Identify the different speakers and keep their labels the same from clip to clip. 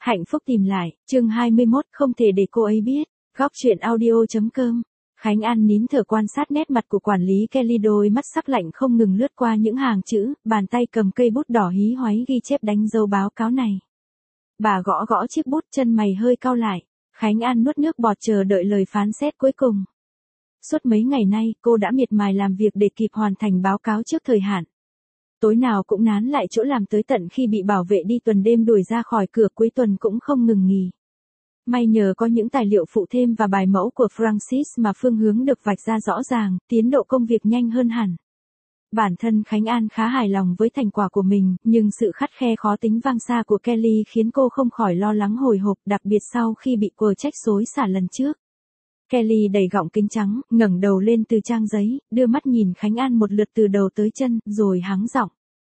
Speaker 1: Hạnh phúc tìm lại, chương 21, không thể để cô ấy biết. Góc truyện audio.com. Khánh An nín thở quan sát nét mặt của quản lý Kelly, đôi mắt sắc lạnh không ngừng lướt qua những hàng chữ, bàn tay cầm cây bút đỏ hí hoáy ghi chép đánh dấu báo cáo này. Bà gõ gõ chiếc bút, chân mày hơi cau lại. Khánh An nuốt nước bọt chờ đợi lời phán xét cuối cùng. Suốt mấy ngày nay, cô đã miệt mài làm việc để kịp hoàn thành báo cáo trước thời hạn. Tối nào cũng nán lại chỗ làm tới tận khi bị bảo vệ đi tuần đêm đuổi ra khỏi cửa, cuối tuần cũng không ngừng nghỉ. May nhờ có những tài liệu phụ thêm và bài mẫu của Francis mà phương hướng được vạch ra rõ ràng, tiến độ công việc nhanh hơn hẳn. Bản thân Khánh An khá hài lòng với thành quả của mình, nhưng sự khắt khe khó tính vang xa của Kelly khiến cô không khỏi lo lắng hồi hộp, đặc biệt sau khi bị quờ trách xối xả lần trước. Kelly đầy gọng kính trắng, ngẩng đầu lên từ trang giấy, đưa mắt nhìn Khánh An một lượt từ đầu tới chân, rồi hắng giọng.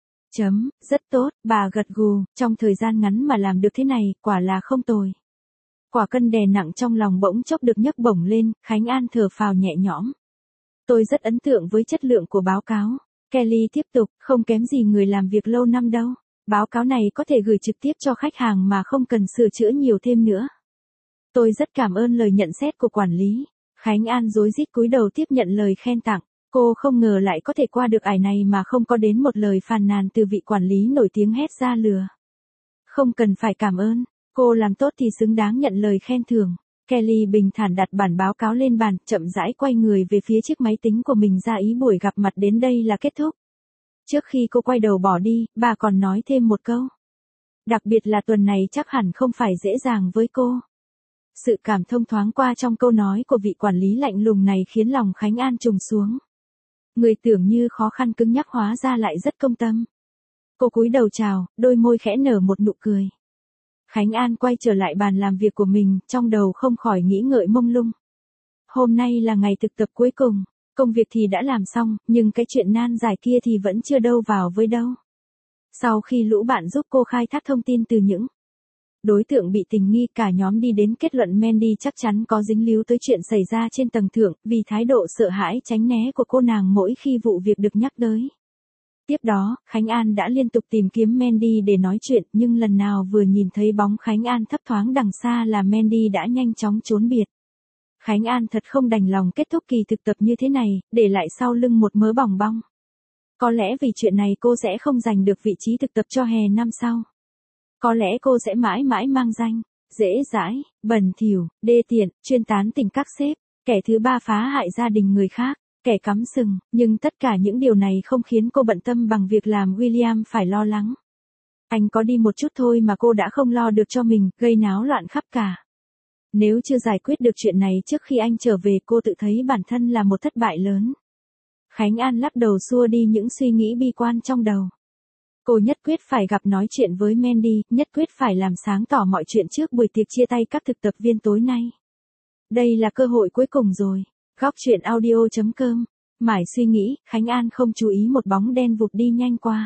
Speaker 1: Rất tốt, bà gật gù, trong thời gian ngắn mà làm được thế này, quả là không tồi. Quả cân đè nặng trong lòng bỗng chốc được nhấc bổng lên, Khánh An thở phào nhẹ nhõm. Tôi rất ấn tượng với chất lượng của báo cáo. Kelly tiếp tục, không kém gì người làm việc lâu năm đâu. Báo cáo này có thể gửi trực tiếp cho khách hàng mà không cần sửa chữa nhiều thêm nữa. Tôi rất cảm ơn lời nhận xét của quản lý. Khánh An rối rít cúi đầu tiếp nhận lời khen tặng. Cô không ngờ lại có thể qua được ải này mà không có đến một lời phàn nàn từ vị quản lý nổi tiếng hét ra lừa. Không cần phải cảm ơn, cô làm tốt thì xứng đáng nhận lời khen thưởng. Kelly bình thản đặt bản báo cáo lên bàn, chậm rãi quay người về phía chiếc máy tính của mình, ra ý buổi gặp mặt đến đây là kết thúc. Trước khi cô quay đầu bỏ đi, bà còn nói thêm một câu. Đặc biệt là tuần này chắc hẳn không phải dễ dàng với cô. Sự cảm thông thoáng qua trong câu nói của vị quản lý lạnh lùng này khiến lòng Khánh An trùng xuống. Người tưởng như khó khăn cứng nhắc hóa ra lại rất công tâm. Cô cúi đầu chào, đôi môi khẽ nở một nụ cười. Khánh An quay trở lại bàn làm việc của mình, trong đầu không khỏi nghĩ ngợi mông lung. Hôm nay là ngày thực tập cuối cùng, công việc thì đã làm xong, nhưng cái chuyện nan giải kia thì vẫn chưa đâu vào với đâu. Sau khi lũ bạn giúp cô khai thác thông tin từ những đối tượng bị tình nghi, cả nhóm đi đến kết luận Mandy chắc chắn có dính líu tới chuyện xảy ra trên tầng thượng, vì thái độ sợ hãi tránh né của cô nàng mỗi khi vụ việc được nhắc tới. Tiếp đó, Khánh An đã liên tục tìm kiếm Mandy để nói chuyện, nhưng lần nào vừa nhìn thấy bóng Khánh An thấp thoáng đằng xa là Mandy đã nhanh chóng trốn biệt. Khánh An thật không đành lòng kết thúc kỳ thực tập như thế này, để lại sau lưng một mớ bòng bong. Có lẽ vì chuyện này cô sẽ không giành được vị trí thực tập cho hè năm sau. Có lẽ cô sẽ mãi mãi mang danh, dễ dãi, bẩn thỉu, đê tiện, chuyên tán tỉnh các sếp, kẻ thứ ba phá hại gia đình người khác, kẻ cắm sừng, nhưng tất cả những điều này không khiến cô bận tâm bằng việc làm William phải lo lắng. Anh có đi một chút thôi mà cô đã không lo được cho mình, gây náo loạn khắp cả. Nếu chưa giải quyết được chuyện này trước khi anh trở về, cô tự thấy bản thân là một thất bại lớn. Khánh An lắc đầu xua đi những suy nghĩ bi quan trong đầu. Cô nhất quyết phải gặp nói chuyện với Mandy, nhất quyết phải làm sáng tỏ mọi chuyện trước buổi tiệc chia tay các thực tập viên tối nay. Đây là cơ hội cuối cùng rồi. Góc truyện audio.com. Mải suy nghĩ, Khánh An không chú ý một bóng đen vụt đi nhanh qua.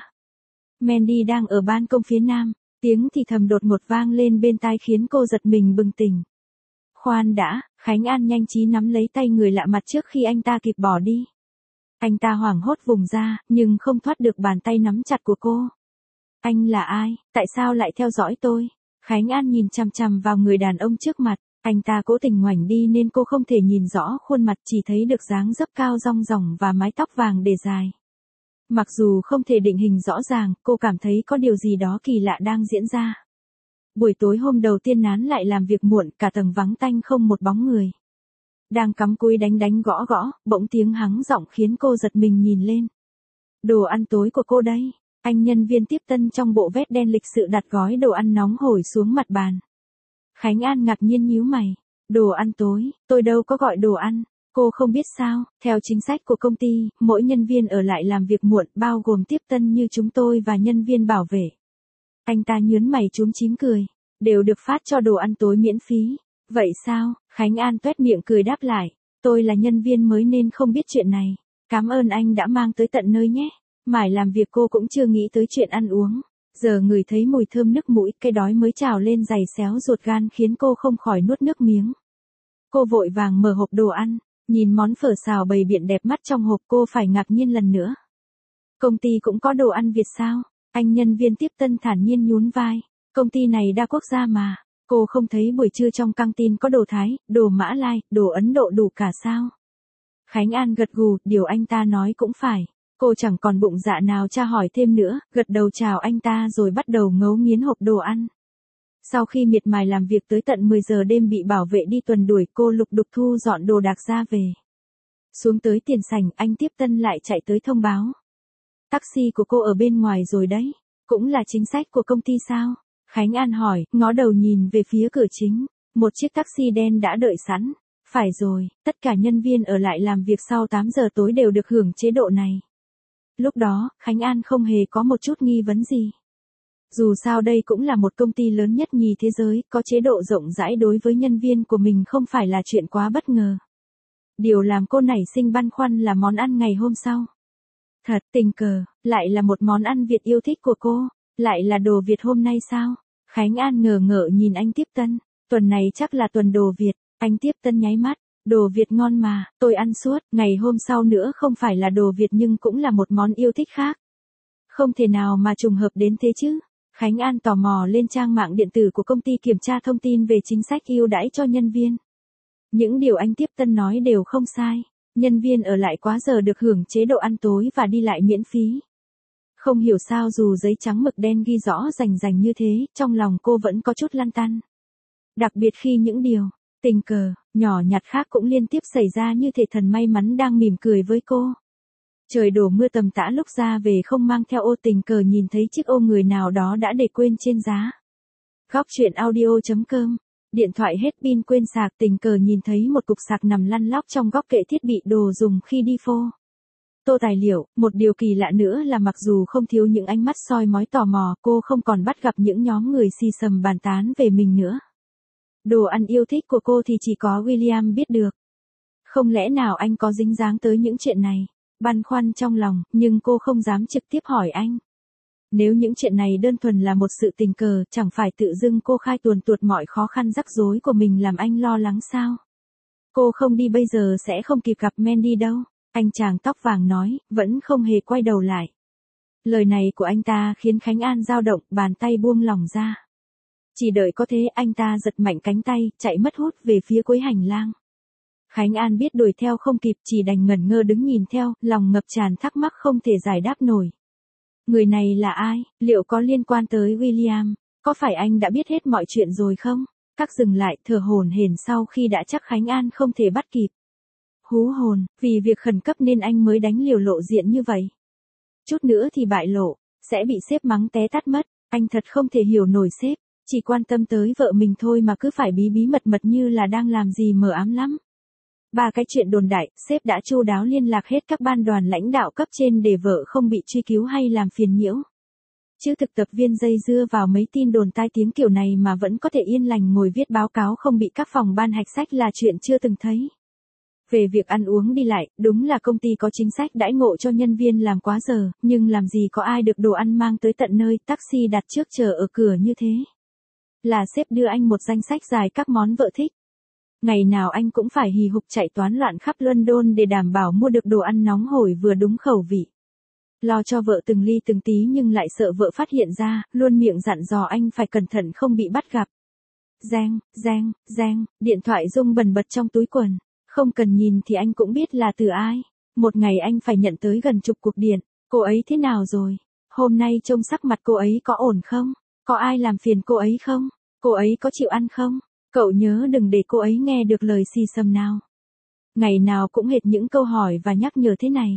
Speaker 1: Mandy đang ở ban công phía nam, tiếng thì thầm đột ngột vang lên bên tai khiến cô giật mình bừng tỉnh. Khoan đã, Khánh An nhanh trí nắm lấy tay người lạ mặt trước khi anh ta kịp bỏ đi. Anh ta hoảng hốt vùng ra, nhưng không thoát được bàn tay nắm chặt của cô. Anh là ai, tại sao lại theo dõi tôi? Khánh An nhìn chằm chằm vào người đàn ông trước mặt, anh ta cố tình ngoảnh đi nên cô không thể nhìn rõ khuôn mặt, chỉ thấy được dáng dấp cao rong ròng và mái tóc vàng để dài. Mặc dù không thể định hình rõ ràng, cô cảm thấy có điều gì đó kỳ lạ đang diễn ra. Buổi tối hôm đầu tiên nán lại làm việc muộn, cả tầng vắng tanh không một bóng người. Đang cắm cúi đánh gõ gõ, bỗng tiếng hắng giọng khiến cô giật mình nhìn lên. Đồ ăn tối của cô đây. Anh nhân viên tiếp tân trong bộ vest đen lịch sự đặt gói đồ ăn nóng hổi xuống mặt bàn. Khánh An ngạc nhiên nhíu mày. Đồ ăn tối, tôi đâu có gọi đồ ăn. Cô không biết sao, theo chính sách của công ty, mỗi nhân viên ở lại làm việc muộn, bao gồm tiếp tân như chúng tôi và nhân viên bảo vệ. Anh ta nhướng mày chúm chím cười. Đều được phát cho đồ ăn tối miễn phí. Vậy sao? Khánh An tuét miệng cười đáp lại. Tôi là nhân viên mới nên không biết chuyện này. Cảm ơn anh đã mang tới tận nơi nhé. Mải làm việc cô cũng chưa nghĩ tới chuyện ăn uống. Giờ ngửi thấy mùi thơm nức mũi, cái đói mới trào lên dày xéo ruột gan khiến cô không khỏi nuốt nước miếng. Cô vội vàng mở hộp đồ ăn, nhìn món phở xào bày biện đẹp mắt trong hộp, cô phải ngạc nhiên lần nữa. Công ty cũng có đồ ăn Việt sao? Anh nhân viên tiếp tân thản nhiên nhún vai. Công ty này đa quốc gia mà. Cô không thấy buổi trưa trong căng tin có đồ Thái, đồ Mã Lai, đồ Ấn Độ đủ cả sao? Khánh An gật gù, điều anh ta nói cũng phải. Cô chẳng còn bụng dạ nào tra hỏi thêm nữa, gật đầu chào anh ta rồi bắt đầu ngấu nghiến hộp đồ ăn. Sau khi miệt mài làm việc tới tận 10 giờ đêm bị bảo vệ đi tuần đuổi, cô lục đục thu dọn đồ đạc ra về. Xuống tới tiền sảnh, anh Tiếp Tân lại chạy tới thông báo. Taxi của cô ở bên ngoài rồi đấy. Cũng là chính sách của công ty sao? Khánh An hỏi, ngó đầu nhìn về phía cửa chính. Một chiếc taxi đen đã đợi sẵn. Phải rồi, tất cả nhân viên ở lại làm việc sau 8 giờ tối đều được hưởng chế độ này. Lúc đó, Khánh An không hề có một chút nghi vấn gì. Dù sao đây cũng là một công ty lớn nhất nhì thế giới, có chế độ rộng rãi đối với nhân viên của mình không phải là chuyện quá bất ngờ. Điều làm cô nảy sinh băn khoăn là món ăn ngày hôm sau. Thật tình cờ, lại là một món ăn Việt yêu thích của cô, lại là đồ Việt hôm nay sao? Khánh An ngờ ngợ nhìn anh Tiếp Tân, tuần này chắc là tuần đồ Việt, anh Tiếp Tân nháy mắt, đồ Việt ngon mà, tôi ăn suốt, ngày hôm sau nữa không phải là đồ Việt nhưng cũng là một món yêu thích khác. Không thể nào mà trùng hợp đến thế chứ? Khánh An tò mò lên trang mạng điện tử của công ty kiểm tra thông tin về chính sách ưu đãi cho nhân viên. Những điều anh Tiếp Tân nói đều không sai. Nhân viên ở lại quá giờ được hưởng chế độ ăn tối và đi lại miễn phí. Không hiểu sao dù giấy trắng mực đen ghi rõ rành rành như thế, trong lòng cô vẫn có chút lăn tăn. Đặc biệt khi những điều, tình cờ, nhỏ nhặt khác cũng liên tiếp xảy ra như thể thần may mắn đang mỉm cười với cô. Trời đổ mưa tầm tã lúc ra về không mang theo ô, tình cờ nhìn thấy chiếc ô người nào đó đã để quên trên giá. Góc truyện audio.com. Điện thoại hết pin quên sạc, tình cờ nhìn thấy một cục sạc nằm lăn lóc trong góc kệ thiết bị đồ dùng khi đi phô tô tài liệu. Một điều kỳ lạ nữa là mặc dù không thiếu những ánh mắt soi mói tò mò, cô không còn bắt gặp những nhóm người xì xầm bàn tán về mình nữa. Đồ ăn yêu thích của cô thì chỉ có William biết được. Không lẽ nào anh có dính dáng tới những chuyện này? Băn khoăn trong lòng, nhưng cô không dám trực tiếp hỏi anh. Nếu những chuyện này đơn thuần là một sự tình cờ, chẳng phải tự dưng cô khai tuồn tuột mọi khó khăn rắc rối của mình làm anh lo lắng sao? Cô không đi bây giờ sẽ không kịp gặp Mandy đâu, anh chàng tóc vàng nói, vẫn không hề quay đầu lại. Lời này của anh ta khiến Khánh An dao động, bàn tay buông lỏng ra. Chỉ đợi có thế anh ta giật mạnh cánh tay, chạy mất hút về phía cuối hành lang. Khánh An biết đuổi theo không kịp, chỉ đành ngẩn ngơ đứng nhìn theo, lòng ngập tràn thắc mắc không thể giải đáp nổi. Người này là ai? Liệu có liên quan tới William? Có phải anh đã biết hết mọi chuyện rồi không? Các dừng lại, thở hổn hển sau khi đã chắc Khánh An không thể bắt kịp. Hú hồn, vì việc khẩn cấp nên anh mới đánh liều lộ diện như vậy. Chút nữa thì bại lộ, sẽ bị sếp mắng té tát mất. Anh thật không thể hiểu nổi sếp, chỉ quan tâm tới vợ mình thôi mà cứ phải bí bí mật mật như là đang làm gì mờ ám lắm. Ba cái chuyện đồn đại, sếp đã chu đáo liên lạc hết các ban đoàn lãnh đạo cấp trên để vợ không bị truy cứu hay làm phiền nhiễu. Chứ thực tập viên dây dưa vào mấy tin đồn tai tiếng kiểu này mà vẫn có thể yên lành ngồi viết báo cáo không bị các phòng ban hạch sách là chuyện chưa từng thấy. Về việc ăn uống đi lại, đúng là công ty có chính sách đãi ngộ cho nhân viên làm quá giờ, nhưng làm gì có ai được đồ ăn mang tới tận nơi, taxi đặt trước chờ ở cửa như thế. Là sếp đưa anh một danh sách dài các món vợ thích. Ngày nào anh cũng phải hì hục chạy toán loạn khắp London để đảm bảo mua được đồ ăn nóng hổi vừa đúng khẩu vị. Lo cho vợ từng ly từng tí nhưng lại sợ vợ phát hiện ra, luôn miệng dặn dò anh phải cẩn thận không bị bắt gặp. Reng, reng, reng, điện thoại rung bần bật trong túi quần. Không cần nhìn thì anh cũng biết là từ ai. Một ngày anh phải nhận tới gần chục cuộc điện. Cô ấy thế nào rồi? Hôm nay trông sắc mặt cô ấy có ổn không? Có ai làm phiền cô ấy không? Cô ấy có chịu ăn không? Cậu nhớ đừng để cô ấy nghe được lời xì xầm nào. Ngày nào cũng hệt những câu hỏi và nhắc nhở thế này.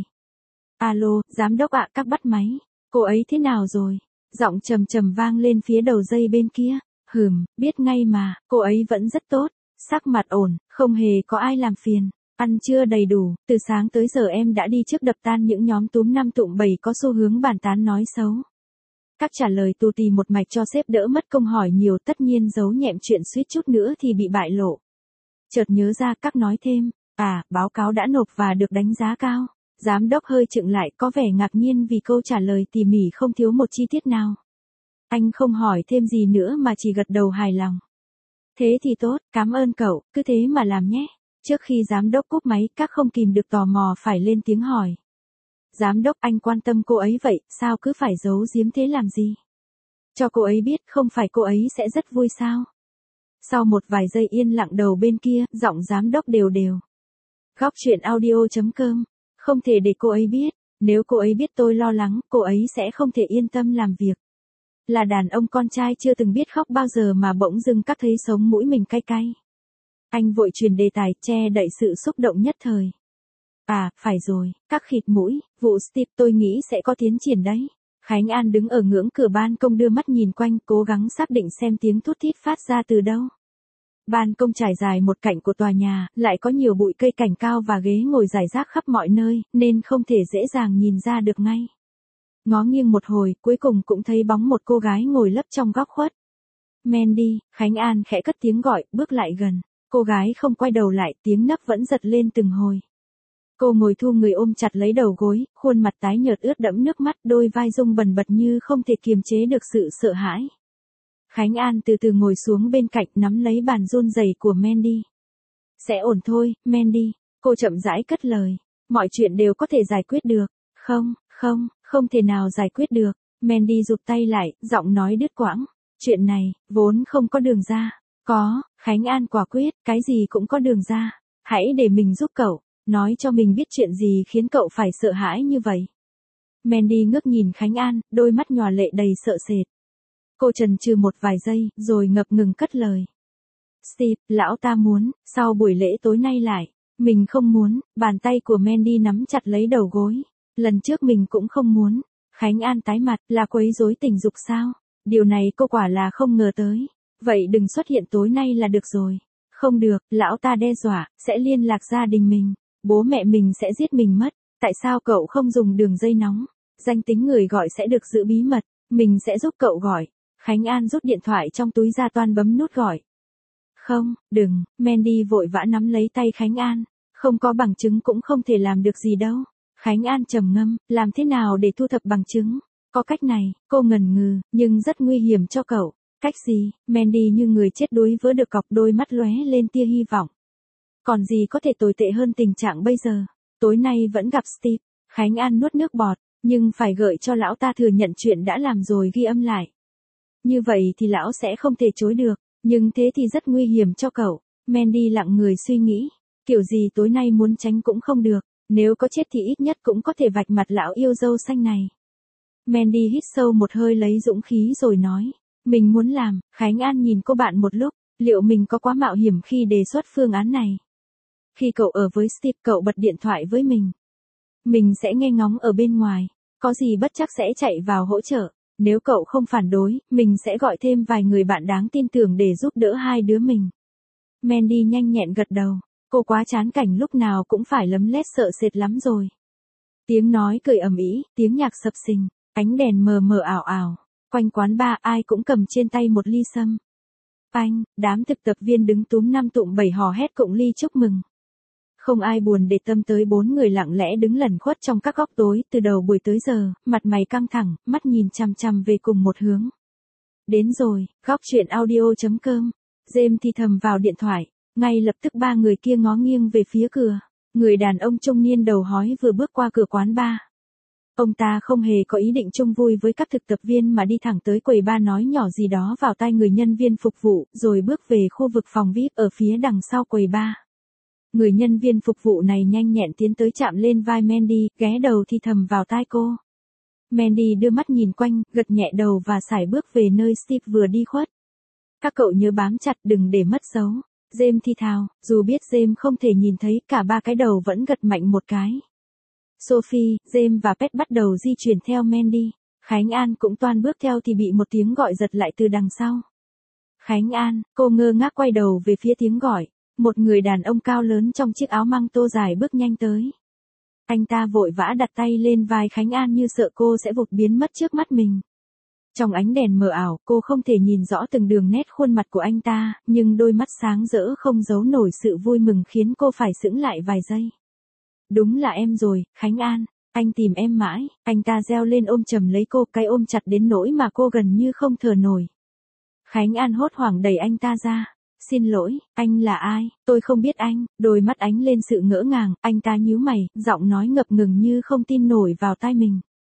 Speaker 1: Alo, giám đốc ạ, các bắt máy. Cô ấy thế nào rồi? Giọng trầm trầm vang lên phía đầu dây bên kia. Biết ngay mà, cô ấy vẫn rất tốt. Sắc mặt ổn, không hề có ai làm phiền. Ăn trưa đầy đủ, từ sáng tới giờ em đã đi trước đập tan những nhóm túm năm tụm bảy có xu hướng bàn tán nói xấu. Các trả lời tù tì một mạch cho sếp đỡ mất công hỏi nhiều, tất nhiên giấu nhẹm chuyện suýt chút nữa thì bị bại lộ. Chợt nhớ ra các nói thêm, báo cáo đã nộp và được đánh giá cao. Giám đốc hơi chững lại, có vẻ ngạc nhiên vì câu trả lời tỉ mỉ không thiếu một chi tiết nào. Anh không hỏi thêm gì nữa mà chỉ gật đầu hài lòng. Thế thì tốt, cảm ơn cậu, cứ thế mà làm nhé. Trước khi giám đốc cúp máy, các không kìm được tò mò phải lên tiếng hỏi. Giám đốc, anh quan tâm cô ấy vậy, sao cứ phải giấu giếm thế làm gì? Cho cô ấy biết không phải cô ấy sẽ rất vui sao? Sau một vài giây yên lặng đầu bên kia, giọng giám đốc đều đều. Góc chuyện audio.com. Không thể để cô ấy biết. Nếu cô ấy biết tôi lo lắng, cô ấy sẽ không thể yên tâm làm việc. Là đàn ông con trai chưa từng biết khóc bao giờ mà bỗng dưng các thấy sống mũi mình cay cay. Anh vội truyền đề tài, che đậy sự xúc động nhất thời. À, phải rồi, các khịt mũi, vụ Steve tôi nghĩ sẽ có tiến triển đấy. Khánh An đứng ở ngưỡng cửa ban công đưa mắt nhìn quanh, cố gắng xác định xem tiếng thút thít phát ra từ đâu. Ban công trải dài một cạnh của tòa nhà, lại có nhiều bụi cây cảnh cao và ghế ngồi rải rác khắp mọi nơi, nên không thể dễ dàng nhìn ra được ngay. Ngó nghiêng một hồi, cuối cùng cũng thấy bóng một cô gái ngồi lấp trong góc khuất. Mandy, Khánh An khẽ cất tiếng gọi, bước lại gần. Cô gái không quay đầu lại, tiếng nấc vẫn giật lên từng hồi. Cô ngồi thu người ôm chặt lấy đầu gối, khuôn mặt tái nhợt ướt đẫm nước mắt, đôi vai rung bần bật như không thể kiềm chế được sự sợ hãi. Khánh An từ từ ngồi xuống bên cạnh, nắm lấy bàn run rẩy của Mandy. Sẽ ổn thôi, Mandy, cô chậm rãi cất lời. Mọi chuyện đều có thể giải quyết được. Không thể nào giải quyết được. Mandy rụt tay lại, giọng nói đứt quãng. Chuyện này, vốn không có đường ra. Có, Khánh An quả quyết, cái gì cũng có đường ra. Hãy để mình giúp cậu, nói cho mình biết chuyện gì khiến cậu phải sợ hãi như vậy. Mandy ngước nhìn Khánh An, đôi mắt nhòa lệ đầy sợ sệt. Cô chần chừ một vài giây, rồi ngập ngừng cất lời. Steve, lão ta muốn, sau buổi lễ tối nay lại. Mình không muốn, bàn tay của Mandy nắm chặt lấy đầu gối. Lần trước mình cũng không muốn. Khánh An tái mặt, là quấy rối tình dục sao? Điều này cô quả là không ngờ tới. Vậy đừng xuất hiện tối nay là được rồi. Không được, lão ta đe dọa, sẽ liên lạc gia đình mình. Bố mẹ mình sẽ giết mình mất. Tại sao cậu không dùng đường dây nóng? Danh tính người gọi sẽ được giữ bí mật. Mình sẽ giúp cậu gọi. Khánh An rút điện thoại trong túi ra toan bấm nút gọi. Không, đừng, Mandy vội vã nắm lấy tay Khánh An. Không có bằng chứng cũng không thể làm được gì đâu. Khánh An trầm ngâm, làm thế nào để thu thập bằng chứng? Có cách này, cô ngần ngừ, nhưng rất nguy hiểm cho cậu. Cách gì? Mandy như người chết đuối vỡ được cọc, đôi mắt lóe lên tia hy vọng. Còn gì có thể tồi tệ hơn tình trạng bây giờ? Tối nay vẫn gặp Steve. Khánh An nuốt nước bọt, nhưng phải gợi cho lão ta thừa nhận chuyện đã làm rồi ghi âm lại. Như vậy thì lão sẽ không thể chối được, nhưng thế thì rất nguy hiểm cho cậu. Mandy lặng người suy nghĩ, kiểu gì tối nay muốn tránh cũng không được, nếu có chết thì ít nhất cũng có thể vạch mặt lão yêu dâu xanh này. Mandy hít sâu một hơi lấy dũng khí rồi nói, mình muốn làm. Khánh An nhìn cô bạn một lúc, liệu mình có quá mạo hiểm khi đề xuất phương án này? Khi cậu ở với Steve, cậu bật điện thoại với mình. Mình sẽ nghe ngóng ở bên ngoài, có gì bất chắc sẽ chạy vào hỗ trợ. Nếu cậu không phản đối, mình sẽ gọi thêm vài người bạn đáng tin tưởng để giúp đỡ hai đứa mình. Mandy nhanh nhẹn gật đầu, cô quá chán cảnh lúc nào cũng phải lấm lét sợ sệt lắm rồi. Tiếng nói cười ầm ĩ, tiếng nhạc sập sình, ánh đèn mờ mờ ảo ảo. Quanh quán bar ai cũng cầm trên tay một ly sâm. Phanh, đám thực tập viên đứng túm năm tụm bảy hò hét cụng ly chúc mừng. Không ai buồn để tâm tới bốn người lặng lẽ đứng lẩn khuất trong các góc tối từ đầu buổi tới giờ, mặt mày căng thẳng, mắt nhìn chằm chằm về cùng một hướng. Đến rồi, góc chuyện audio.com. James thì thầm vào điện thoại, ngay lập tức ba người kia ngó nghiêng về phía cửa. Người đàn ông trung niên đầu hói vừa bước qua cửa quán bar. Ông ta không hề có ý định chung vui với các thực tập viên mà đi thẳng tới quầy bar nói nhỏ gì đó vào tai người nhân viên phục vụ, rồi bước về khu vực phòng VIP ở phía đằng sau quầy bar. Người nhân viên phục vụ này nhanh nhẹn tiến tới chạm lên vai Mandy, ghé đầu thì thầm vào tai cô. Mandy đưa mắt nhìn quanh, gật nhẹ đầu và sải bước về nơi Steve vừa đi khuất. Các cậu nhớ bám chặt đừng để mất dấu. James thì thào, dù biết James không thể nhìn thấy, cả ba cái đầu vẫn gật mạnh một cái. Sophie, James và Pet bắt đầu di chuyển theo Mandy. Khánh An cũng toan bước theo thì bị một tiếng gọi giật lại từ đằng sau. Khánh An, cô ngơ ngác quay đầu về phía tiếng gọi. Một người đàn ông cao lớn trong chiếc áo măng tô dài bước nhanh tới. Anh ta vội vã đặt tay lên vai Khánh An như sợ cô sẽ vụt biến mất trước mắt mình. Trong ánh đèn mờ ảo, cô không thể nhìn rõ từng đường nét khuôn mặt của anh ta, nhưng đôi mắt sáng rỡ không giấu nổi sự vui mừng khiến cô phải sững lại vài giây. Đúng là em rồi, Khánh An, anh tìm em mãi. Anh ta reo lên ôm chầm lấy cô, cái ôm chặt đến nỗi mà cô gần như không thở nổi. Khánh An hốt hoảng đẩy anh ta ra. Xin lỗi, anh là ai? Tôi không biết anh. Đôi mắt ánh lên sự ngỡ ngàng, anh ta nhíu mày, giọng nói ngập ngừng như không tin nổi vào tai mình.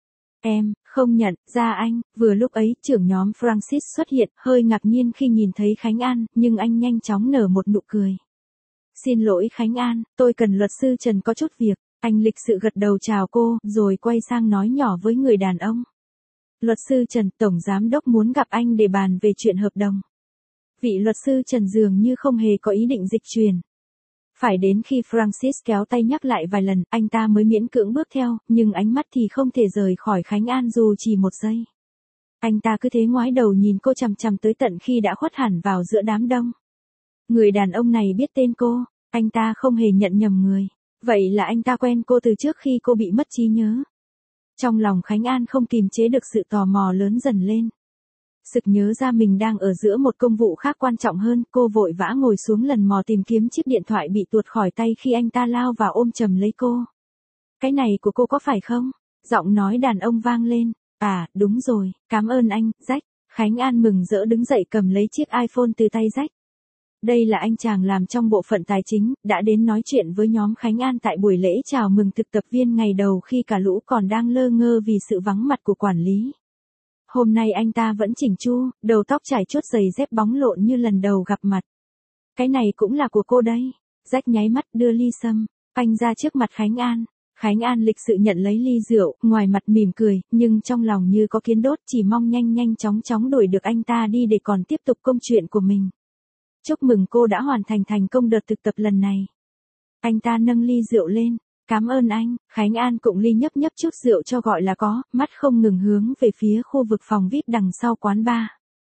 Speaker 1: Em, không nhận ra anh. Vừa lúc ấy, trưởng nhóm Francis xuất hiện, hơi ngạc nhiên khi nhìn thấy Khánh An, nhưng anh nhanh chóng nở một nụ cười. Xin lỗi Khánh An, tôi cần luật sư Trần có chút việc. Anh lịch sự gật đầu chào cô, rồi quay sang nói nhỏ với người đàn ông. Luật sư Trần, tổng giám đốc muốn gặp anh để bàn về chuyện hợp đồng. Vị luật sư Trần dường như không hề có ý định dịch chuyển. Phải đến khi Francis kéo tay nhắc lại vài lần, anh ta mới miễn cưỡng bước theo, nhưng ánh mắt thì không thể rời khỏi Khánh An dù chỉ một giây. Anh ta cứ thế ngoái đầu nhìn cô chằm chằm tới tận khi đã khuất hẳn vào giữa đám đông. Người đàn ông này biết tên cô, anh ta không hề nhận nhầm người. Vậy là anh ta quen cô từ trước khi cô bị mất trí nhớ. Trong lòng Khánh An không kìm chế được sự tò mò lớn dần lên. Sực nhớ ra mình đang ở giữa một công vụ khác quan trọng hơn, cô vội vã ngồi xuống lần mò tìm kiếm chiếc điện thoại bị tuột khỏi tay khi anh ta lao vào ôm chầm lấy cô. Cái này của cô có phải không? Giọng nói đàn ông vang lên. À, đúng rồi, cảm ơn anh, Jack. Khánh An mừng rỡ đứng dậy cầm lấy chiếc iPhone từ tay Jack. Đây là anh chàng làm trong bộ phận tài chính, đã đến nói chuyện với nhóm Khánh An tại buổi lễ chào mừng thực tập viên ngày đầu khi cả lũ còn đang lơ ngơ vì sự vắng mặt của quản lý. Hôm nay anh ta vẫn chỉnh chu, đầu tóc trải chuốt giày dép bóng lộn như lần đầu gặp mặt. Cái này cũng là của cô đấy. Jack nháy mắt đưa ly sâm, anh ra trước mặt Khánh An. Khánh An lịch sự nhận lấy ly rượu, ngoài mặt mỉm cười, nhưng trong lòng như có kiến đốt, chỉ mong nhanh chóng đuổi được anh ta đi để còn tiếp tục công chuyện của mình. Chúc mừng cô đã hoàn thành công đợt thực tập lần này. Anh ta nâng ly rượu lên. Cảm ơn anh. Khánh An cụng ly nhấp chút rượu cho gọi là có, mắt không ngừng hướng về phía khu vực phòng VIP đằng sau quán bar.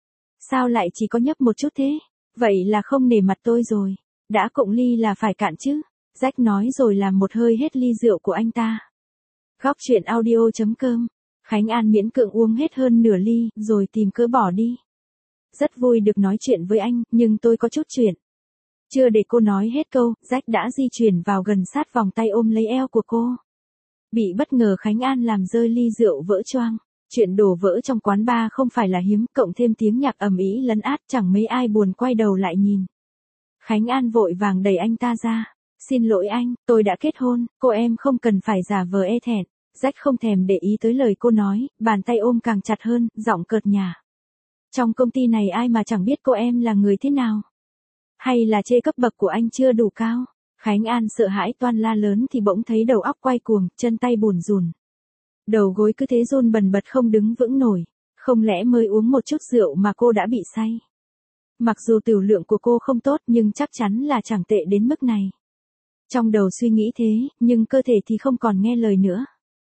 Speaker 1: Sao lại chỉ có nhấp một chút thế? Vậy là không nể mặt tôi rồi. Đã cụng ly là phải cạn chứ. Jack nói rồi làm một hơi hết ly rượu của anh ta. Góc chuyện audio.com. Khánh An miễn cưỡng uống hết hơn nửa ly, rồi tìm cớ bỏ đi. Rất vui được nói chuyện với anh, nhưng tôi có chút chuyện. Chưa để cô nói hết câu, Jack đã di chuyển vào gần sát vòng tay ôm lấy eo của cô. Bị bất ngờ Khánh An làm rơi ly rượu vỡ choang. Chuyện đổ vỡ trong quán bar không phải là hiếm, cộng thêm tiếng nhạc ầm ĩ lấn át, chẳng mấy ai buồn quay đầu lại nhìn. Khánh An vội vàng đẩy anh ta ra. Xin lỗi anh, tôi đã kết hôn, cô em không cần phải giả vờ e thẹn. Jack không thèm để ý tới lời cô nói, bàn tay ôm càng chặt hơn, giọng cợt nhả. Trong công ty này ai mà chẳng biết cô em là người thế nào? Hay là chê cấp bậc của anh chưa đủ cao? Khánh An sợ hãi toan la lớn thì bỗng thấy đầu óc quay cuồng, chân tay bùn rùn. Đầu gối cứ thế run bần bật không đứng vững nổi. Không lẽ mới uống một chút rượu mà cô đã bị say? Mặc dù tiểu lượng của cô không tốt nhưng chắc chắn là chẳng tệ đến mức này. Trong đầu suy nghĩ thế, nhưng cơ thể thì không còn nghe lời nữa.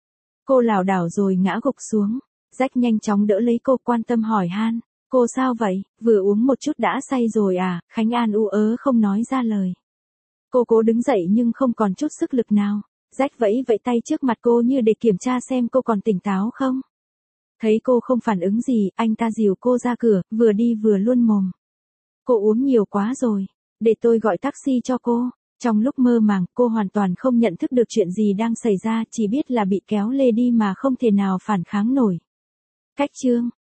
Speaker 1: Cô lảo đảo rồi ngã gục xuống. Jack nhanh chóng đỡ lấy cô, quan tâm hỏi han. Cô sao vậy, vừa uống một chút đã say rồi à? Khánh An ú ớ không nói ra lời. Cô cố đứng dậy nhưng không còn chút sức lực nào. Jack vẫy tay trước mặt cô như để kiểm tra xem cô còn tỉnh táo không. Thấy cô không phản ứng gì, anh ta dìu cô ra cửa, vừa đi vừa luôn mồm. Cô uống nhiều quá rồi, để tôi gọi taxi cho cô. Trong lúc mơ màng, cô hoàn toàn không nhận thức được chuyện gì đang xảy ra, chỉ biết là bị kéo lê đi mà không thể nào phản kháng nổi. Cách chương